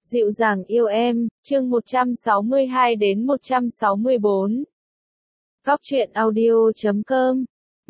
Dịu dàng yêu em, chương 162 đến 164. Góc truyện audio.com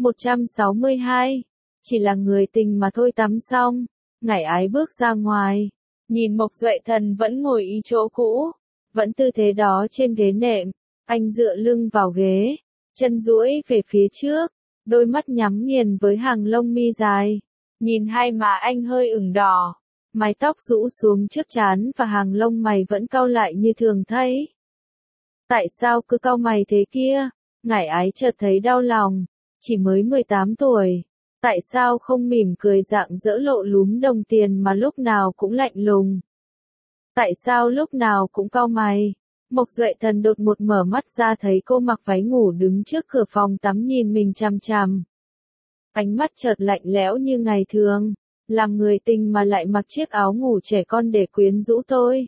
162. Chỉ là người tình mà thôi. Tắm xong, Ngải Ái bước ra ngoài, nhìn Mộc Duệ Thần vẫn ngồi ý chỗ cũ, vẫn tư thế đó trên ghế nệm, anh dựa lưng vào ghế, chân duỗi về phía trước, đôi mắt nhắm nghiền với hàng lông mi dài, nhìn hai má anh hơi ửng đỏ. Mái tóc rũ xuống trước trán và hàng lông mày vẫn cau lại như thường thấy. Tại sao cứ cau mày thế kia? Ngải Ái chợt thấy đau lòng. Chỉ mới 18 tuổi. Tại sao không mỉm cười rạng rỡ lộ lúm đồng tiền mà lúc nào cũng lạnh lùng? Tại sao lúc nào cũng cau mày? Mộc Duệ Thần đột ngột mở mắt ra thấy cô mặc váy ngủ đứng trước cửa phòng tắm nhìn mình chằm chằm. Ánh mắt chợt lạnh lẽo như ngày thường. Làm người tình mà lại mặc chiếc áo ngủ trẻ con để quyến rũ tôi.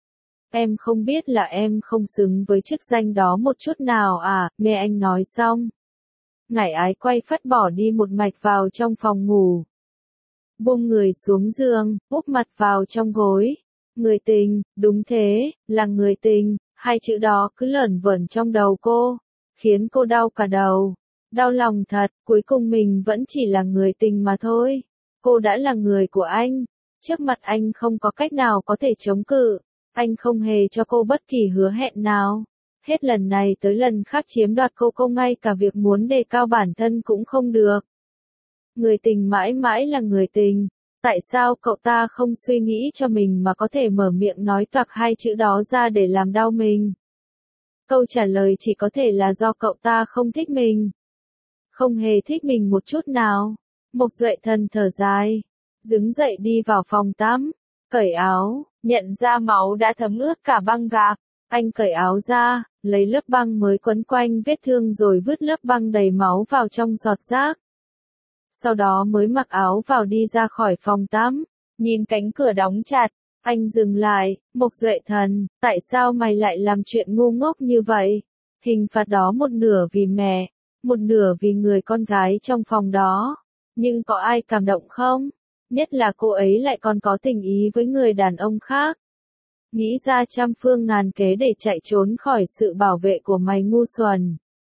Em không biết là em không xứng với chức danh đó một chút nào à? Nghe anh nói xong, Ngải Ái quay phắt bỏ đi một mạch vào trong phòng ngủ. Buông người xuống giường, úp mặt vào trong gối. Người tình, đúng thế, là người tình, hai chữ đó cứ lởn vởn trong đầu cô, khiến cô đau cả đầu. Đau lòng thật, cuối cùng mình vẫn chỉ là người tình mà thôi. Cô đã là người của anh, trước mặt anh không có cách nào có thể chống cự, anh không hề cho cô bất kỳ hứa hẹn nào. Hết lần này tới lần khác chiếm đoạt cô ngay cả việc muốn đề cao bản thân cũng không được. Người tình mãi mãi là người tình, tại sao cậu ta không suy nghĩ cho mình mà có thể mở miệng nói toạc hai chữ đó ra để làm đau mình? Câu trả lời chỉ có thể là do cậu ta không thích mình. Không hề thích mình một chút nào. Mộc Duệ Thần thở dài, đứng dậy đi vào phòng tắm, cởi áo, nhận ra máu đã thấm ướt cả băng gạc. Anh cởi áo ra, lấy lớp băng mới quấn quanh vết thương rồi vứt lớp băng đầy máu vào trong giọt rác. Sau đó mới mặc áo vào đi ra khỏi phòng tắm, nhìn cánh cửa đóng chặt, anh dừng lại. Mộc Duệ Thần, tại sao mày lại làm chuyện ngu ngốc như vậy? Hình phạt đó một nửa vì mẹ, một nửa vì người con gái trong phòng đó. Nhưng có ai cảm động không? Nhất là cô ấy lại còn có tình ý với người đàn ông khác. Nghĩ ra trăm phương ngàn kế để chạy trốn khỏi sự bảo vệ của mày ngu xuẩn.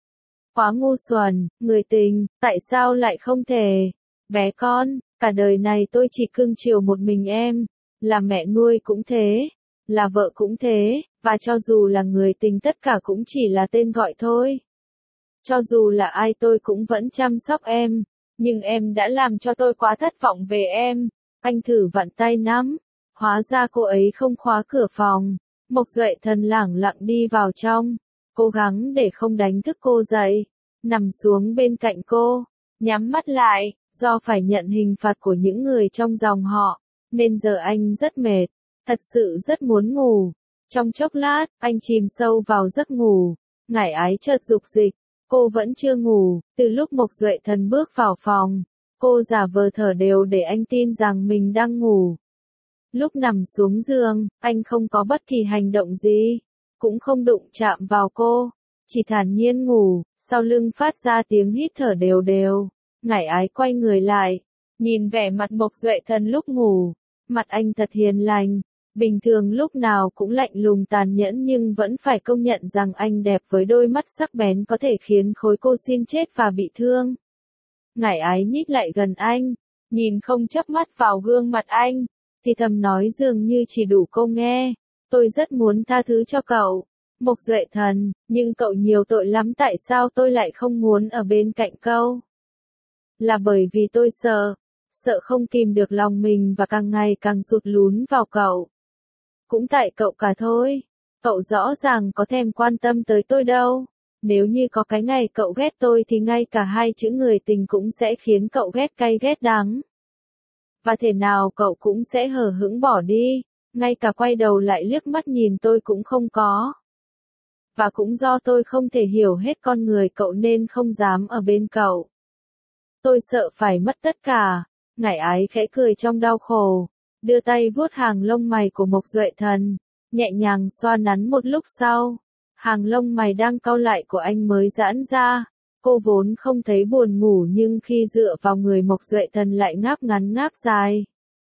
Quá ngu xuẩn, người tình, tại sao lại không thể? Bé con, cả đời này tôi chỉ cưng chiều một mình em. Là mẹ nuôi cũng thế, là vợ cũng thế, và cho dù là người tình tất cả cũng chỉ là tên gọi thôi. Cho dù là ai tôi cũng vẫn chăm sóc em. Nhưng em đã làm cho tôi quá thất vọng về em. Anh thử vặn tay nắm. Hóa ra cô ấy không khóa cửa phòng. Mộc Duệ Thần lẳng lặng đi vào trong, cố gắng để không đánh thức cô dậy. Nằm xuống bên cạnh cô, nhắm mắt lại. Do phải nhận hình phạt của những người trong dòng họ, nên giờ anh rất mệt. Thật sự rất muốn ngủ. Trong chốc lát, anh chìm sâu vào giấc ngủ. Ngải Ái chợt dục dịch. Cô vẫn chưa ngủ. Từ lúc Mộc Duệ Thần bước vào phòng, cô giả vờ thở đều để anh tin rằng mình đang ngủ. Lúc nằm xuống giường, anh không có bất kỳ hành động gì, cũng không đụng chạm vào cô, chỉ thản nhiên ngủ. Sau lưng phát ra tiếng hít thở đều đều. Ngải Ái quay người lại, nhìn vẻ mặt Mộc Duệ Thần lúc ngủ. Mặt anh thật hiền lành, bình thường lúc nào cũng lạnh lùng tàn nhẫn, nhưng vẫn phải công nhận rằng anh đẹp với đôi mắt sắc bén có thể khiến khối cô xin chết và bị thương. Ngải Ái nhích lại gần anh, nhìn không chớp mắt vào gương mặt anh, thì thầm nói dường như chỉ đủ cô nghe. Tôi rất muốn tha thứ cho cậu, Mộc Duệ Thần, nhưng cậu nhiều tội lắm. Tại sao tôi lại không muốn ở bên cạnh cậu? Là bởi vì tôi sợ không kìm được lòng mình và càng ngày càng sụt lún vào cậu. Cũng tại cậu cả thôi. Cậu rõ ràng có thèm quan tâm tới tôi đâu. Nếu như có cái ngày cậu ghét tôi thì ngay cả hai chữ người tình cũng sẽ khiến cậu ghét cay ghét đắng. Và thể nào cậu cũng sẽ hờ hững bỏ đi. Ngay cả quay đầu lại liếc mắt nhìn tôi cũng không có. Và cũng do tôi không thể hiểu hết con người cậu nên không dám ở bên cậu. Tôi sợ phải mất tất cả. Ngải Ái khẽ cười trong đau khổ, đưa tay vuốt hàng lông mày của Mộc Duệ Thần, nhẹ nhàng xoa nắn. Một lúc sau, hàng lông mày đang cau lại của anh mới giãn ra. Cô vốn không thấy buồn ngủ nhưng khi dựa vào người Mộc Duệ Thần lại ngáp ngắn ngáp dài.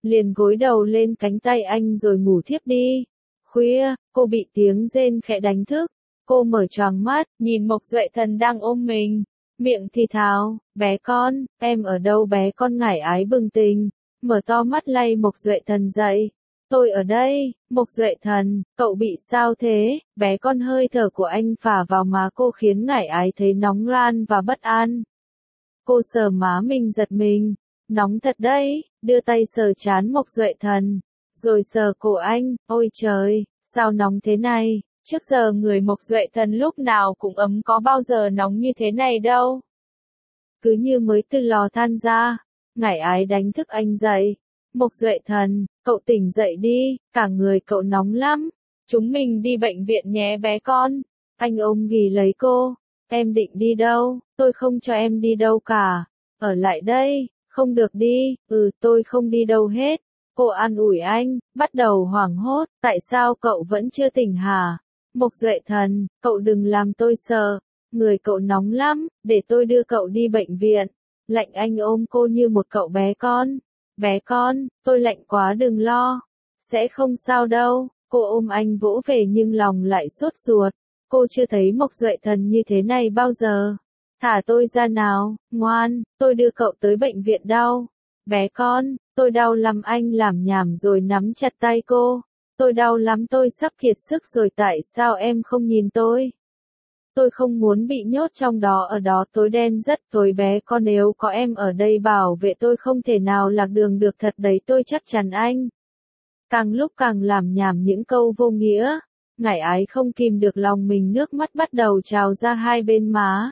liền gối đầu lên cánh tay anh rồi ngủ thiếp đi. Khuya, cô bị tiếng rên khẽ đánh thức. Cô mở choàng mắt, nhìn Mộc Duệ Thần đang ôm mình. Miệng thì thào, bé con, em ở đâu bé con Ngải Ái bừng tỉnh, mở to mắt lay Mộc Duệ Thần dậy. Tôi ở đây, Mộc Duệ Thần, cậu bị sao thế? Bé con hơi thở của anh phả vào má cô khiến Ngải Ái thấy nóng ran và bất an. Cô sờ má mình giật mình, nóng thật đấy, đưa tay sờ trán Mộc Duệ Thần, rồi sờ cổ anh, ôi trời, sao nóng thế này? Trước giờ người Mộc Duệ Thần lúc nào cũng ấm có bao giờ nóng như thế này đâu. Cứ như mới từ lò than ra, Ngải Ái đánh thức anh dậy. Mộc Duệ Thần, cậu tỉnh dậy đi, cả người cậu nóng lắm. Chúng mình đi bệnh viện nhé bé con. Anh ôm ghì lấy cô. Em định đi đâu? Tôi không cho em đi đâu cả. Ở lại đây, không được đi. Tôi không đi đâu hết. Cô an ủi anh, bắt đầu hoảng hốt. Tại sao cậu vẫn chưa tỉnh hả? Mộc Duệ Thần, cậu đừng làm tôi sợ. Người cậu nóng lắm, để tôi đưa cậu đi bệnh viện. Lạnh anh ôm cô như một cậu bé con. Bé con, tôi lạnh quá đừng lo. Sẽ không sao đâu. Cô ôm anh vỗ về nhưng lòng lại sốt ruột. Cô chưa thấy Mộc Duệ Thần như thế này bao giờ. Thả tôi ra nào, ngoan, tôi đưa cậu tới bệnh viện đau. Bé con, tôi đau lắm anh làm nhảm rồi nắm chặt tay cô. Tôi đau lắm tôi sắp kiệt sức rồi tại sao em không nhìn tôi? Tôi không muốn bị nhốt trong đó ở đó tối đen rất tối bé con nếu có em ở đây bảo vệ tôi không thể nào lạc đường được thật đấy tôi chắc chắn anh. Càng lúc càng làm nhảm những câu vô nghĩa. Ngải Ái không kìm được lòng mình nước mắt bắt đầu trào ra hai bên má.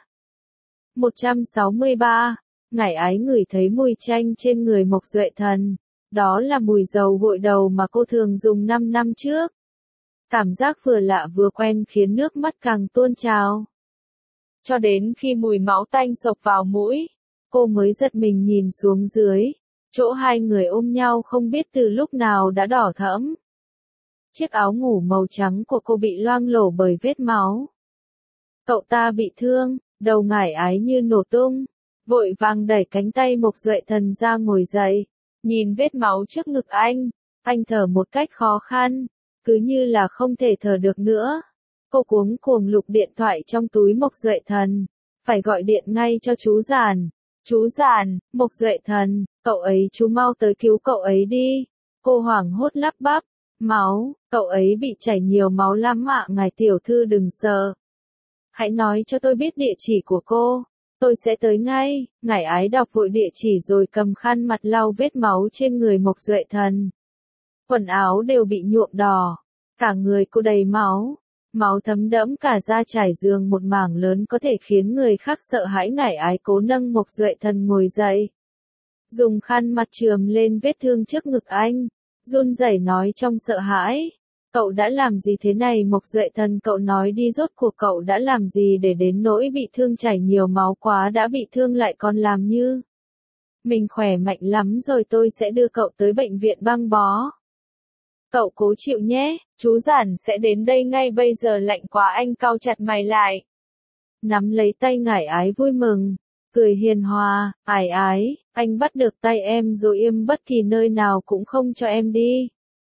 163. Ngải Ái ngửi thấy mùi chanh trên người Mộc Duệ Thần. Đó là mùi dầu gội đầu mà cô thường dùng 5 năm trước. Cảm giác vừa lạ vừa quen khiến nước mắt càng tuôn trào. Cho đến khi mùi máu tanh xộc vào mũi, cô mới giật mình nhìn xuống dưới. Chỗ hai người ôm nhau không biết từ lúc nào đã đỏ thẫm. Chiếc áo ngủ màu trắng của cô bị loang lổ bởi vết máu. Cậu ta bị thương, đầu Ngải Ái như nổ tung. Vội vàng đẩy cánh tay Mộc Duệ Thần ra ngồi dậy. Nhìn vết máu trước ngực anh thở một cách khó khăn, cứ như là không thể thở được nữa. Cô cuống cuồng lục điện thoại trong túi Mộc Duệ Thần, phải gọi điện ngay cho chú Giản. Chú Giản, Mộc Duệ Thần, cậu ấy chú mau tới cứu cậu ấy đi. Cô hoảng hốt lắp bắp, máu, cậu ấy bị chảy nhiều máu lắm ạ ngài tiểu thư đừng sợ. Hãy nói cho tôi biết địa chỉ của cô. Tôi sẽ tới ngay. Ngải Ái đọc vội địa chỉ rồi cầm khăn mặt lau vết máu trên người Mộc Duệ Thần. Quần áo đều bị nhuộm đỏ. Cả người cô đầy máu. Máu thấm đẫm cả da trải giường một mảng lớn có thể khiến người khác sợ hãi. Ngải Ái cố nâng Mộc Duệ Thần ngồi dậy. Dùng khăn mặt chườm lên vết thương trước ngực anh. Run rẩy nói trong sợ hãi. Cậu đã làm gì thế này Mộc Duệ Thần cậu nói đi rốt cuộc cậu đã làm gì để đến nỗi bị thương chảy nhiều máu quá đã bị thương lại còn làm như. Mình khỏe mạnh lắm rồi tôi sẽ đưa cậu tới bệnh viện băng bó. Cậu cố chịu nhé, chú Giản sẽ đến đây ngay bây giờ lạnh quá anh cau chặt mày lại. Nắm lấy tay Ngải Ái vui mừng, cười hiền hòa, Ái Ái, anh bắt được tay em rồi im bất kỳ nơi nào cũng không cho em đi.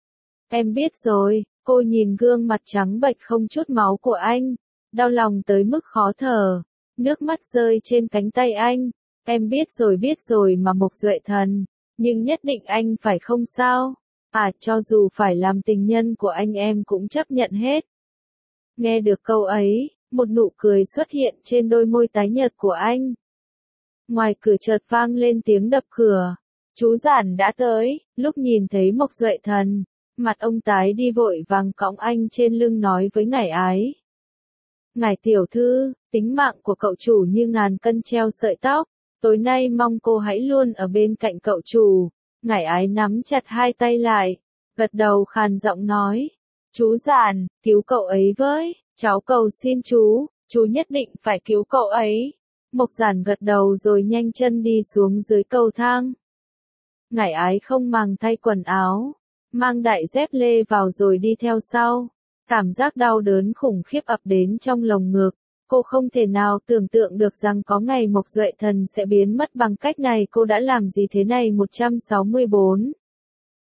Em biết rồi, cô nhìn gương mặt trắng bệch không chút máu của anh, đau lòng tới mức khó thở, nước mắt rơi trên cánh tay anh. Em biết rồi mà Mộc Duệ Thần, nhưng nhất định anh phải không sao? Cho dù phải làm tình nhân của anh em cũng chấp nhận hết. Nghe được câu ấy, một nụ cười xuất hiện trên đôi môi tái nhợt của anh. Ngoài cửa chợt vang lên tiếng đập cửa. Chú Giản đã tới, lúc nhìn thấy Mộc Duệ Thần, mặt ông tái đi vội vàng cõng anh trên lưng nói với Ngải Ái. Ngải tiểu thư, tính mạng của cậu chủ như ngàn cân treo sợi tóc, tối nay mong cô hãy luôn ở bên cạnh cậu chủ. Ngải Ái nắm chặt hai tay lại, gật đầu khàn giọng nói. Chú Giản, cứu cậu ấy với, cháu cầu xin chú nhất định phải cứu cậu ấy. Mộc Giản gật đầu rồi nhanh chân đi xuống dưới cầu thang. Ngải Ái không màng thay quần áo, mang đại dép lê vào rồi đi theo sau. Cảm giác đau đớn khủng khiếp ập đến trong lồng ngực. Cô không thể nào tưởng tượng được rằng có ngày Mộc Duệ Thần sẽ biến mất bằng cách này. Cô đã làm gì thế này 164.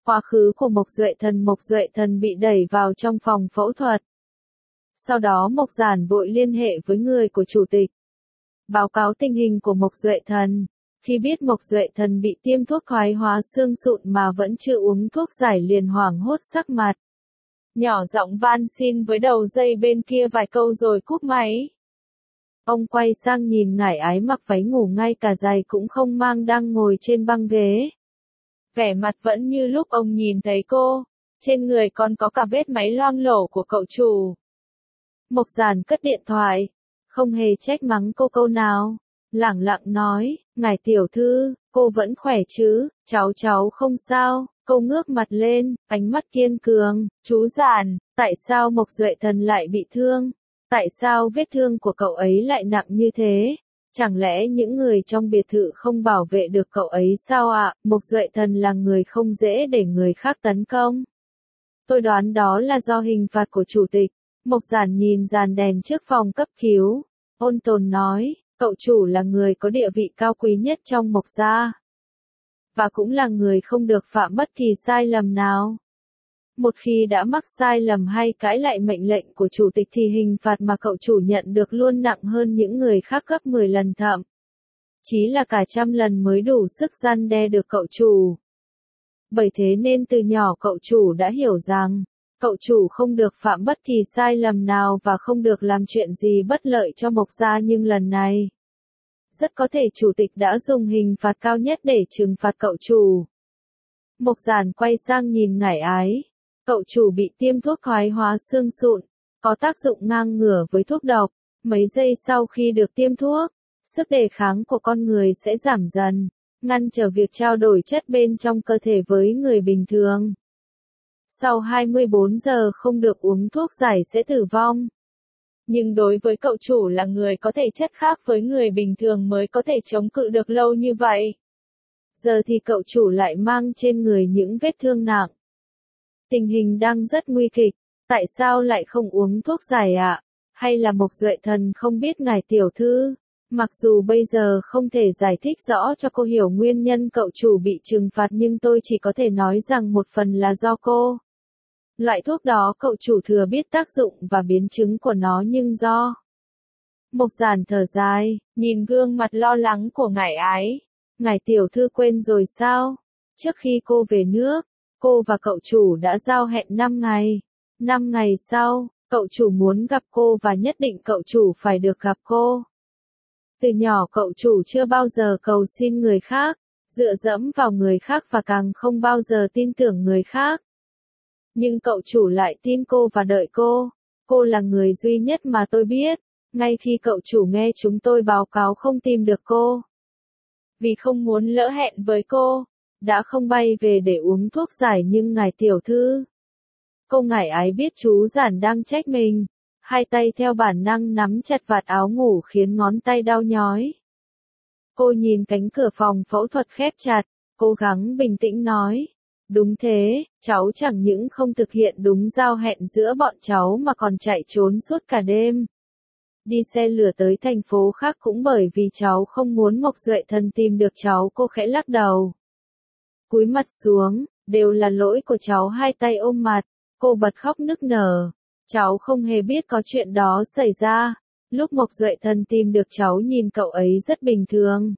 Quá khứ của Mộc Duệ Thần bị đẩy vào trong phòng phẫu thuật. Sau đó Mộc Giản vội liên hệ với người của chủ tịch. Báo cáo tình hình của Mộc Duệ Thần. Khi biết Mộc Duệ Thần bị tiêm thuốc thoái hóa xương sụn mà vẫn chưa uống thuốc giải liền hoảng hốt sắc mặt. Nhỏ giọng van xin với đầu dây bên kia vài câu rồi cúp máy. Ông quay sang nhìn Ngải Ái mặc váy ngủ ngay cả giày cũng không mang đang ngồi trên băng ghế. Vẻ mặt vẫn như lúc ông nhìn thấy cô, trên người còn có cả vết máy loang lổ của cậu chủ. Mộc Giản cất điện thoại, không hề trách mắng cô câu nào, lẳng lặng nói, Ngải tiểu thư, cô vẫn khỏe chứ, cháu không sao. Cô ngước mặt lên, ánh mắt kiên cường, chú Giản, tại sao Mộc Duệ Thần lại bị thương? Tại sao vết thương của cậu ấy lại nặng như thế? Chẳng lẽ những người trong biệt thự không bảo vệ được cậu ấy sao ạ? Mộc Duệ Thần là người không dễ để người khác tấn công. Tôi đoán đó là do hình phạt của chủ tịch. Mộc Giản nhìn dàn đèn trước phòng cấp cứu. Ôn tồn nói, cậu chủ là người có địa vị cao quý nhất trong Mộc gia. Và cũng là người không được phạm bất kỳ sai lầm nào. Một khi đã mắc sai lầm hay cãi lại mệnh lệnh của chủ tịch thì hình phạt mà cậu chủ nhận được luôn nặng hơn những người khác gấp 10 lần thậm chí là cả 100 lần mới đủ sức răn đe được cậu chủ. Bởi thế nên từ nhỏ cậu chủ đã hiểu rằng, cậu chủ không được phạm bất kỳ sai lầm nào và không được làm chuyện gì bất lợi cho Mộc gia, nhưng lần này, rất có thể chủ tịch đã dùng hình phạt cao nhất để trừng phạt cậu chủ. Mộc Giản quay sang nhìn Ngải Ái. Cậu chủ bị tiêm thuốc thoái hóa xương sụn, có tác dụng ngang ngửa với thuốc độc. Mấy giây sau khi được tiêm thuốc, sức đề kháng của con người sẽ giảm dần, ngăn trở việc trao đổi chất bên trong cơ thể với người bình thường. Sau 24 giờ không được uống thuốc giải sẽ tử vong. Nhưng đối với cậu chủ là người có thể chất khác với người bình thường mới có thể chống cự được lâu như vậy. Giờ thì cậu chủ lại mang trên người những vết thương nặng. Tình hình đang rất nguy kịch, tại sao lại không uống thuốc giải ạ? Hay là Mộc Duệ Thần không biết Ngải tiểu thư? Mặc dù bây giờ không thể giải thích rõ cho cô hiểu nguyên nhân cậu chủ bị trừng phạt, nhưng tôi chỉ có thể nói rằng một phần là do cô. Loại thuốc đó cậu chủ thừa biết tác dụng và biến chứng của nó, nhưng do. Mộc Giản thở dài, nhìn gương mặt lo lắng của Ngải Ái. Ngải tiểu thư quên rồi sao? Trước khi cô về nước, cô và cậu chủ đã giao hẹn 5 ngày. 5 ngày sau, cậu chủ muốn gặp cô và nhất định cậu chủ phải được gặp cô. Từ nhỏ cậu chủ chưa bao giờ cầu xin người khác, dựa dẫm vào người khác và càng không bao giờ tin tưởng người khác. Nhưng cậu chủ lại tin cô và đợi cô. Cô là người duy nhất mà tôi biết. Ngay khi cậu chủ nghe chúng tôi báo cáo không tìm được cô, vì không muốn lỡ hẹn với cô, đã không bay về để uống thuốc giải. Nhưng Ngải tiểu thư, cô Ngải Ái biết chú Giản đang trách mình, hai tay theo bản năng nắm chặt vạt áo ngủ khiến ngón tay đau nhói. Cô nhìn cánh cửa phòng phẫu thuật khép chặt, cố gắng bình tĩnh nói, đúng thế, cháu chẳng những không thực hiện đúng giao hẹn giữa bọn cháu mà còn chạy trốn suốt cả đêm. Đi xe lửa tới thành phố khác cũng bởi vì cháu không muốn Mộc Duệ Thần tìm được cháu. Cô khẽ lắc đầu, cúi mặt xuống, đều là lỗi của cháu. Hai tay ôm mặt, cô bật khóc nức nở. Cháu không hề biết có chuyện đó xảy ra. Lúc Mộc Duệ Thần tìm được cháu nhìn cậu ấy rất bình thường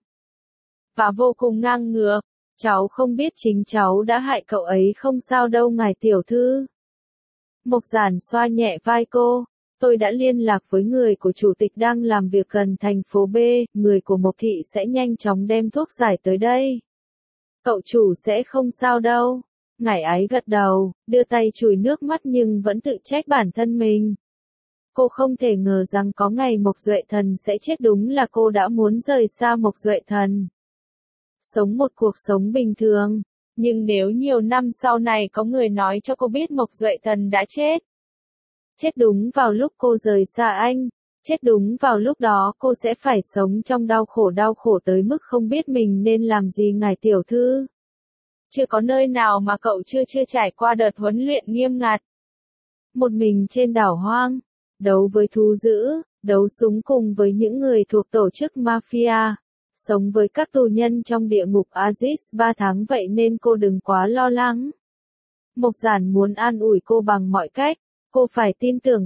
và vô cùng ngang ngược. Cháu không biết chính cháu đã hại cậu ấy. Không sao đâu Ngải tiểu thư. Mộc Giản xoa nhẹ vai cô. Tôi đã liên lạc với người của chủ tịch đang làm việc gần thành phố B, người của Mộc thị sẽ nhanh chóng đem thuốc giải tới đây. Cậu chủ sẽ không sao đâu. Ngải Ái gật đầu, đưa tay chùi nước mắt nhưng vẫn tự trách bản thân mình. Cô không thể ngờ rằng có ngày Mộc Duệ Thần sẽ chết, đúng là cô đã muốn rời xa Mộc Duệ Thần. Sống một cuộc sống bình thường, nhưng nếu nhiều năm sau này có người nói cho cô biết Mộc Duệ Thần đã chết. Chết đúng vào lúc cô rời xa anh, chết đúng vào lúc đó cô sẽ phải sống trong đau khổ tới mức không biết mình nên làm gì. Ngải tiểu thư, chưa có nơi nào mà cậu chưa trải qua đợt huấn luyện nghiêm ngặt. Một mình trên đảo hoang, đấu với thú dữ, đấu súng cùng với những người thuộc tổ chức mafia, sống với các tù nhân trong địa ngục Aziz 3 tháng, vậy nên cô đừng quá lo lắng. Mộc Giản muốn an ủi cô bằng mọi cách, cô phải tin tưởng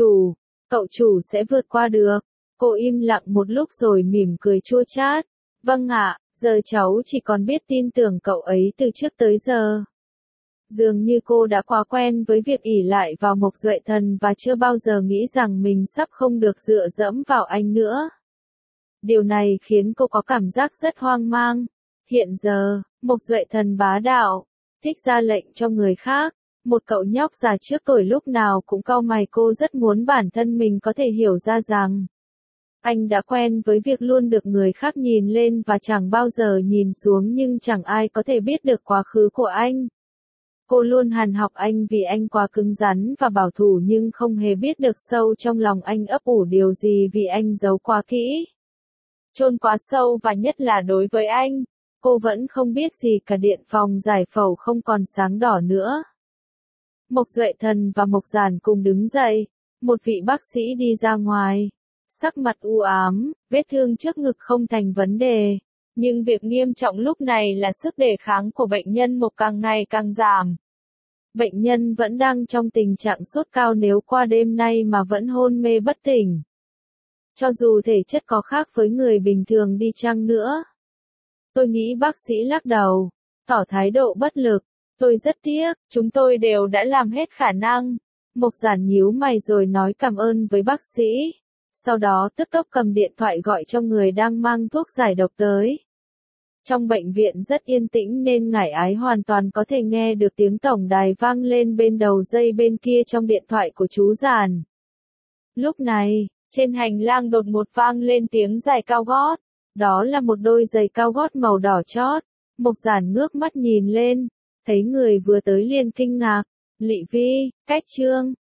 cậu chủ sẽ vượt qua được. Cô im lặng một lúc rồi mỉm cười chua chát. Vâng ạ, giờ cháu chỉ còn biết tin tưởng cậu ấy từ trước tới giờ. Dường như cô đã quá quen với việc ỷ lại vào Mộc Duệ Thần và chưa bao giờ nghĩ rằng mình sắp không được dựa dẫm vào anh nữa. Điều này khiến cô có cảm giác rất hoang mang. Hiện giờ, Mộc Duệ Thần bá đạo, thích ra lệnh cho người khác. Một cậu nhóc già trước tuổi lúc nào cũng cau mày, cô rất muốn bản thân mình có thể hiểu ra rằng anh đã quen với việc luôn được người khác nhìn lên và chẳng bao giờ nhìn xuống, nhưng chẳng ai có thể biết được quá khứ của anh. Cô luôn hằn học anh vì anh quá cứng rắn và bảo thủ, nhưng không hề biết được sâu trong lòng anh ấp ủ điều gì vì anh giấu quá kỹ. Chôn quá sâu, và nhất là đối với anh, cô vẫn không biết gì cả. Điện phòng giải phẫu không còn sáng đỏ nữa. Mộc Duệ Thần và Mộc Giản cùng đứng dậy, một vị bác sĩ đi ra ngoài. Sắc mặt u ám, vết thương trước ngực không thành vấn đề. Nhưng việc nghiêm trọng lúc này là sức đề kháng của bệnh nhân Mộc càng ngày càng giảm. Bệnh nhân vẫn đang trong tình trạng sốt cao, nếu qua đêm nay mà vẫn hôn mê bất tỉnh. Cho dù thể chất có khác với người bình thường đi chăng nữa. Tôi nghĩ bác sĩ lắc đầu, tỏ thái độ bất lực. Tôi rất tiếc, chúng tôi đều đã làm hết khả năng. Mộc Giản nhíu mày rồi nói cảm ơn với bác sĩ. Sau đó tức tốc cầm điện thoại gọi cho người đang mang thuốc giải độc tới. Trong bệnh viện rất yên tĩnh nên Ngải Ái hoàn toàn có thể nghe được tiếng tổng đài vang lên bên đầu dây bên kia trong điện thoại của chú Giản. Lúc này, trên hành lang đột ngột vang lên tiếng giày cao gót. Đó là một đôi giày cao gót màu đỏ chót. Mộc Giản ngước mắt nhìn lên, thấy người vừa tới liền kinh ngạc. Lị Vi, Cách Trương.